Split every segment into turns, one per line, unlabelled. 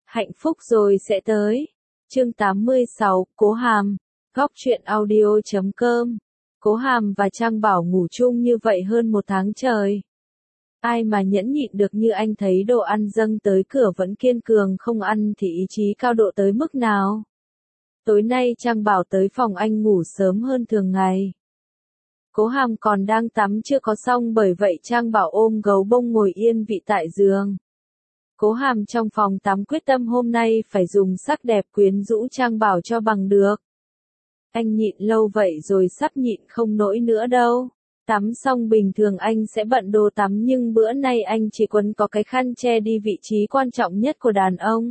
Hạnh phúc rồi sẽ tới. Chương 86, Cố Hàm. Góc truyện audio.com. Cố Hàm và Trang Bảo ngủ chung như vậy hơn một tháng trời. Ai mà nhẫn nhịn được như anh, thấy đồ ăn dâng tới cửa vẫn kiên cường không ăn thì ý chí cao độ tới mức nào. Tối nay Trang Bảo tới phòng anh ngủ sớm hơn thường ngày. Cố Hàm còn đang tắm chưa có xong, bởi vậy Trang Bảo ôm gấu bông ngồi yên vị tại giường. Cố Hàm trong phòng tắm quyết tâm hôm nay phải dùng sắc đẹp quyến rũ Trang Bảo cho bằng được. Anh nhịn lâu vậy rồi sắp nhịn không nổi nữa đâu. Tắm xong bình thường anh sẽ bận đồ tắm, nhưng bữa nay anh chỉ quấn có cái khăn che đi vị trí quan trọng nhất của đàn ông.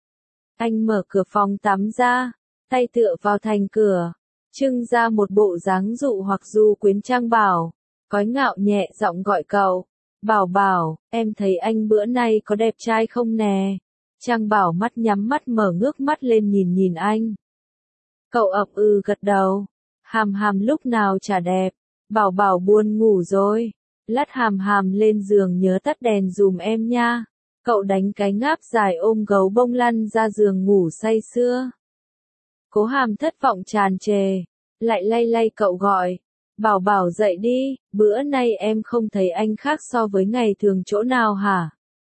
Anh mở cửa phòng tắm ra, tay tựa vào thành cửa, trưng ra một bộ dáng dụ hoặc du quyến Trang Bảo, cói ngạo nhẹ giọng gọi cậu. Bảo Bảo, em thấy anh bữa nay có đẹp trai không nè? Trang Bảo mắt nhắm mắt mở ngước mắt lên nhìn anh. Cậu ậm gật đầu. Hàm Hàm lúc nào chả đẹp. Bảo Bảo buồn ngủ rồi. Lát Hàm Hàm lên giường nhớ tắt đèn dùm em nha. Cậu đánh cái ngáp dài ôm gấu bông lăn ra giường ngủ say sưa. Cố Hàm thất vọng tràn trề, lại lay cậu gọi. Bảo Bảo dậy đi, bữa nay em không thấy anh khác so với ngày thường chỗ nào hả?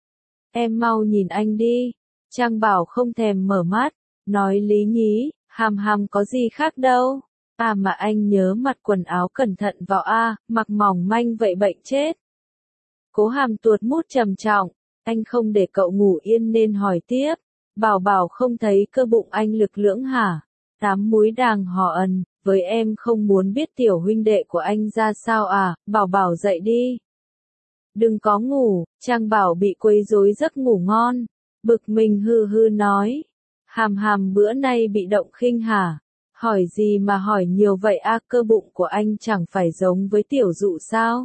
Em mau nhìn anh đi. Trang Bảo không thèm mở mắt, nói lý nhí, Hàm Hàm có gì khác đâu. À mà anh nhớ mặc quần áo cẩn thận vào a, mặc mỏng manh vậy bệnh chết. Cố Hàm tuột mút trầm trọng, anh không để cậu ngủ yên nên hỏi tiếp. Bảo Bảo không thấy cơ bụng anh lực lưỡng hả? Tám múi đàng hò ẩn. Với em không muốn biết tiểu huynh đệ của anh ra sao à, Bảo Bảo dậy đi. Đừng có ngủ, Trang Bảo bị quấy rối giấc ngủ ngon. Bực mình hư nói. Hàm Hàm bữa nay bị động khinh hả? Hỏi gì mà hỏi nhiều vậy a, cơ bụng của anh chẳng phải giống với tiểu dụ sao?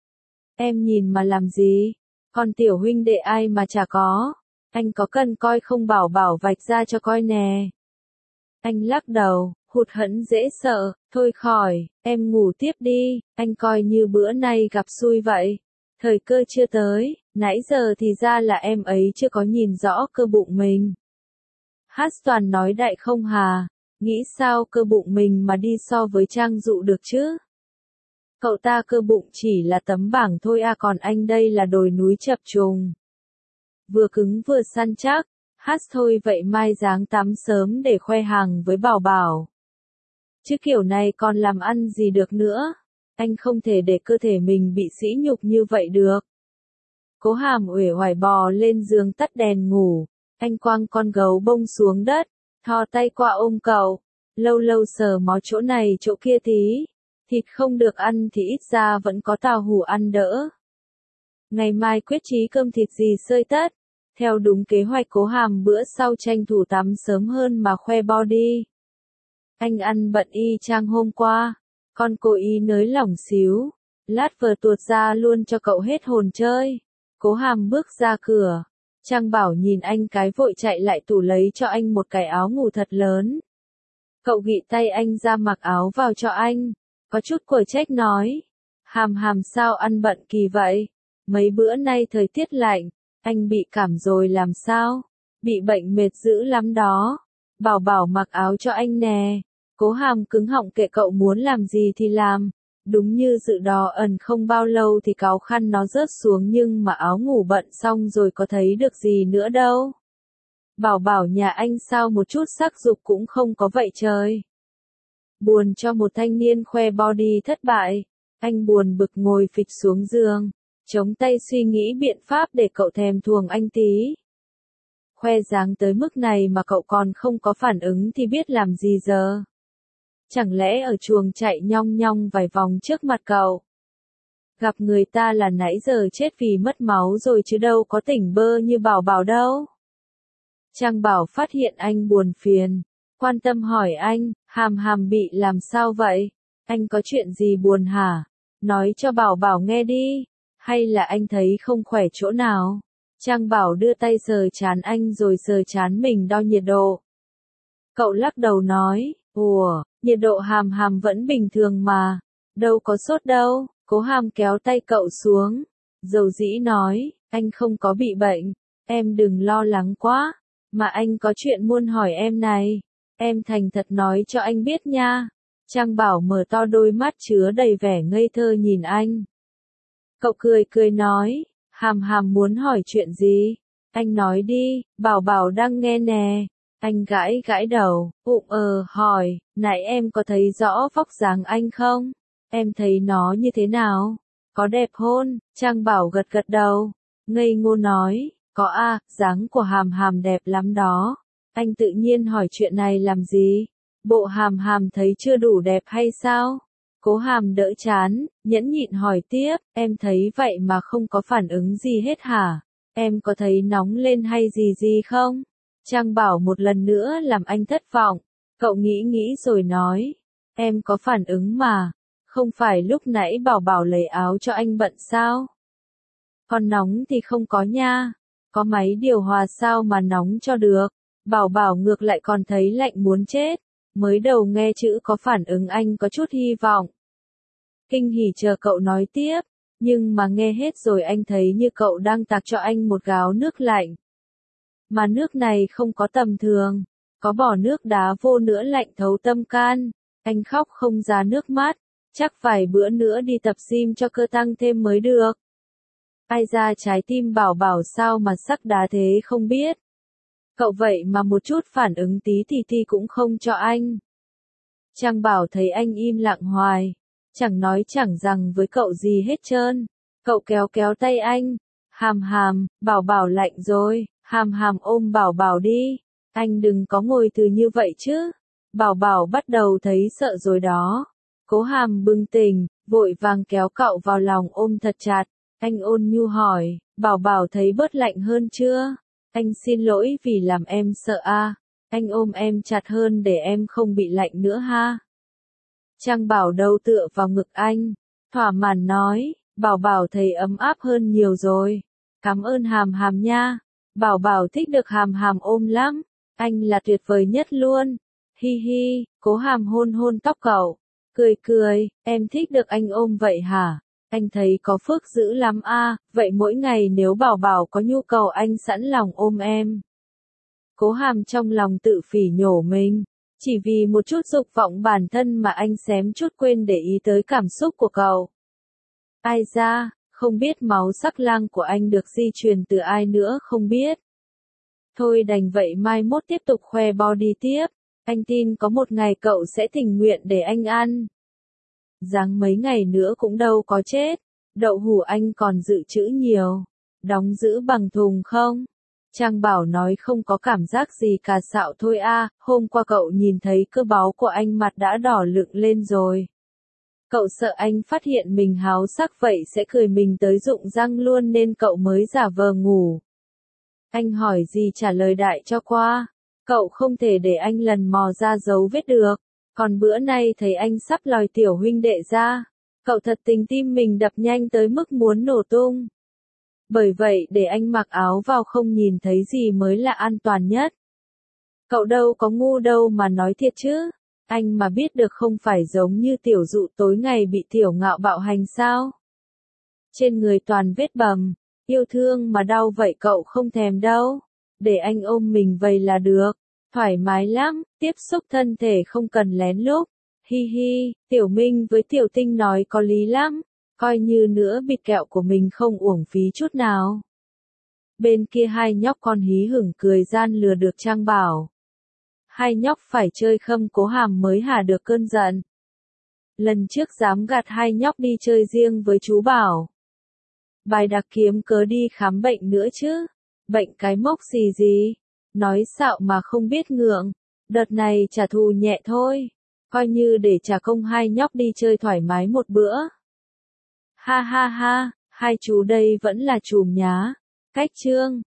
Em nhìn mà làm gì? Còn tiểu huynh đệ ai mà chả có? Anh có cần coi không? Bảo Bảo vạch ra cho coi nè. Anh lắc đầu. Hụt hẫng dễ sợ, thôi khỏi, em ngủ tiếp đi, anh coi như bữa nay gặp xui vậy. Thời cơ chưa tới, nãy giờ thì ra là em ấy chưa có nhìn rõ cơ bụng mình. Hát Toàn nói đại không hà, nghĩ sao cơ bụng mình mà đi so với Trang Dụ được chứ? Cậu ta cơ bụng chỉ là tấm bảng thôi à, còn anh đây là đồi núi chập trùng. Vừa cứng vừa săn chắc, hát thôi vậy mai dáng tắm sớm để khoe hàng với Bảo Bảo. Chứ kiểu này còn làm ăn gì được nữa. Anh không thể để cơ thể mình bị sỉ nhục như vậy được. Cố Hàm uể oải bò lên giường tắt đèn ngủ. Anh quăng con gấu bông xuống đất, thò tay qua ôm cậu. Lâu lâu sờ mó chỗ này chỗ kia tí. Thịt không được ăn thì ít ra vẫn có tàu hủ ăn đỡ. Ngày mai quyết chí cơm thịt gì sơi tất. Theo đúng kế hoạch Cố Hàm bữa sau tranh thủ tắm sớm hơn mà khoe body. Anh ăn bận y chang hôm qua, con cô y nới lỏng xíu, lát vừa tuột ra luôn cho cậu hết hồn chơi. Cố Hàm bước ra cửa, Trang Bảo nhìn anh cái vội chạy lại tủ lấy cho anh một cái áo ngủ thật lớn. Cậu gị tay anh ra mặc áo vào cho anh, có chút quở trách nói. Hàm Hàm sao ăn bận kỳ vậy? Mấy bữa nay thời tiết lạnh, anh bị cảm rồi làm sao? Bị bệnh mệt dữ lắm đó. Bảo Bảo mặc áo cho anh nè. Cố Hàm cứng họng kệ cậu muốn làm gì thì làm. Đúng như dự đoán, ẩn không bao lâu thì cáu khăn nó rớt xuống, nhưng mà áo ngủ bận xong rồi có thấy được gì nữa đâu. Bảo Bảo nhà anh sao một chút sắc dục cũng không có vậy trời. Buồn cho một thanh niên khoe body thất bại. Anh buồn bực ngồi phịch xuống giường, chống tay suy nghĩ biện pháp để cậu thèm thuồng anh tí. Khoe dáng tới mức này mà cậu còn không có phản ứng thì biết làm gì giờ? Chẳng lẽ ở chuồng chạy nhong nhong vài vòng trước mặt cậu? Gặp người ta là nãy giờ chết vì mất máu rồi chứ đâu có tỉnh bơ như Bảo Bảo đâu. Trang Bảo phát hiện anh buồn phiền, quan tâm hỏi anh, Hàm Hàm bị làm sao vậy? Anh có chuyện gì buồn hả? Nói cho Bảo Bảo nghe đi, hay là anh thấy không khỏe chỗ nào? Trang Bảo đưa tay sờ trán anh rồi sờ trán mình đo nhiệt độ. Cậu lắc đầu nói, ủa, nhiệt độ Hàm Hàm vẫn bình thường mà, đâu có sốt đâu. Cố Hàm kéo tay cậu xuống, dầu dĩ nói, anh không có bị bệnh, em đừng lo lắng quá. Mà anh có chuyện muốn hỏi em này. Em thành thật nói cho anh biết nha. Trang Bảo mở to đôi mắt chứa đầy vẻ ngây thơ nhìn anh. Cậu cười cười nói, Hàm Hàm muốn hỏi chuyện gì? Anh nói đi, Bảo Bảo đang nghe nè. Anh gãi gãi đầu, hỏi, nãy em có thấy rõ vóc dáng anh không? Em thấy nó như thế nào? Có đẹp hôn? Trang Bảo gật gật đầu, ngây ngô nói, có a, dáng của Hàm Hàm đẹp lắm đó. Anh tự nhiên hỏi chuyện này làm gì? Bộ Hàm Hàm thấy chưa đủ đẹp hay sao? Cố Hàm đỡ chán, nhẫn nhịn hỏi tiếp, em thấy vậy mà không có phản ứng gì hết hả? Em có thấy nóng lên hay gì không? Trang Bảo một lần nữa làm anh thất vọng. Cậu nghĩ nghĩ rồi nói, em có phản ứng mà. Không phải lúc nãy Bảo Bảo lấy áo cho anh bận sao? Còn nóng thì không có nha. Có máy điều hòa sao mà nóng cho được. Bảo Bảo ngược lại còn thấy lạnh muốn chết. Mới đầu nghe chữ có phản ứng anh có chút hy vọng. Kinh hỉ chờ cậu nói tiếp, nhưng mà nghe hết rồi anh thấy như cậu đang tạt cho anh một gáo nước lạnh. Mà nước này không có tầm thường, có bỏ nước đá vô nữa lạnh thấu tâm can. Anh khóc không ra nước mắt, chắc vài bữa nữa đi tập gym cho cơ tăng thêm mới được. Ai ra trái tim Bảo Bảo sao mà sắc đá thế không biết. Cậu vậy mà một chút phản ứng tí thì cũng không cho anh. Trang Bảo thấy anh im lặng hoài, chẳng nói chẳng rằng với cậu gì hết trơn. Cậu kéo kéo tay anh, Hàm Hàm, Bảo Bảo lạnh rồi, Hàm Hàm ôm Bảo Bảo đi. Anh đừng có ngồi từ như vậy chứ. Bảo Bảo bắt đầu thấy sợ rồi đó. Cố Hàm bừng tỉnh, vội vàng kéo cậu vào lòng ôm thật chặt. Anh ôn nhu hỏi, Bảo Bảo thấy bớt lạnh hơn chưa? Anh xin lỗi vì làm em sợ a. Anh ôm em chặt hơn để em không bị lạnh nữa ha. Trang Bảo đầu tựa vào ngực anh, thỏa mãn nói, Bảo Bảo thấy ấm áp hơn nhiều rồi. Cảm ơn Hàm Hàm nha. Bảo Bảo thích được Hàm Hàm ôm lắm. Anh là tuyệt vời nhất luôn. Hi hi, Cố Hàm hôn hôn tóc cậu. Cười cười, em thích được anh ôm vậy hả? Anh thấy có phước dữ lắm a. Vậy mỗi ngày nếu Bảo Bảo có nhu cầu anh sẵn lòng ôm em. Cố Hàm trong lòng tự phỉ nhổ mình. Chỉ vì một chút dục vọng bản thân mà anh xém chút quên để ý tới cảm xúc của cậu. Ai ra, không biết máu sắc lang của anh được di truyền từ ai nữa không biết. Thôi đành vậy mai mốt tiếp tục khoe body tiếp. Anh tin có một ngày cậu sẽ tình nguyện để anh ăn. Ráng mấy ngày nữa cũng đâu có chết. Đậu hũ anh còn dự trữ nhiều. Đóng giữ bằng thùng không? Trang Bảo nói không có cảm giác gì cả xạo thôi a. Hôm qua cậu nhìn thấy cơ báu của anh mặt đã đỏ lựng lên rồi. Cậu sợ anh phát hiện mình háo sắc vậy sẽ cười mình tới rụng răng luôn nên cậu mới giả vờ ngủ. Anh hỏi gì trả lời đại cho qua. Cậu không thể để anh lần mò ra dấu vết được. Còn bữa nay thấy anh sắp lòi tiểu huynh đệ ra. Cậu thật tình tim mình đập nhanh tới mức muốn nổ tung. Bởi vậy để anh mặc áo vào không nhìn thấy gì mới là an toàn nhất. Cậu đâu có ngu đâu mà nói thiệt chứ. Anh mà biết được không phải giống như tiểu dụ tối ngày bị tiểu ngạo bạo hành sao. Trên người toàn vết bầm, yêu thương mà đau vậy cậu không thèm đâu. Để anh ôm mình vậy là được. Thoải mái lắm, tiếp xúc thân thể không cần lén lút. Hi hi, Tiểu Minh với Tiểu Tinh nói có lý lắm. Coi như nữa bịt kẹo của mình không uổng phí chút nào. Bên kia hai nhóc con hí hửng cười gian lừa được Trang Bảo. Hai nhóc phải chơi khâm Cố Hàm mới hả được cơn giận. Lần trước dám gạt hai nhóc đi chơi riêng với chú Bảo. Bài đặc kiếm cớ đi khám bệnh nữa chứ. Bệnh cái mốc gì. Nói xạo mà không biết ngượng. Đợt này trả thù nhẹ thôi. Coi như để trả công hai nhóc đi chơi thoải mái một bữa. Ha ha ha, hai chú đây vẫn là chùm nhá. Cách chương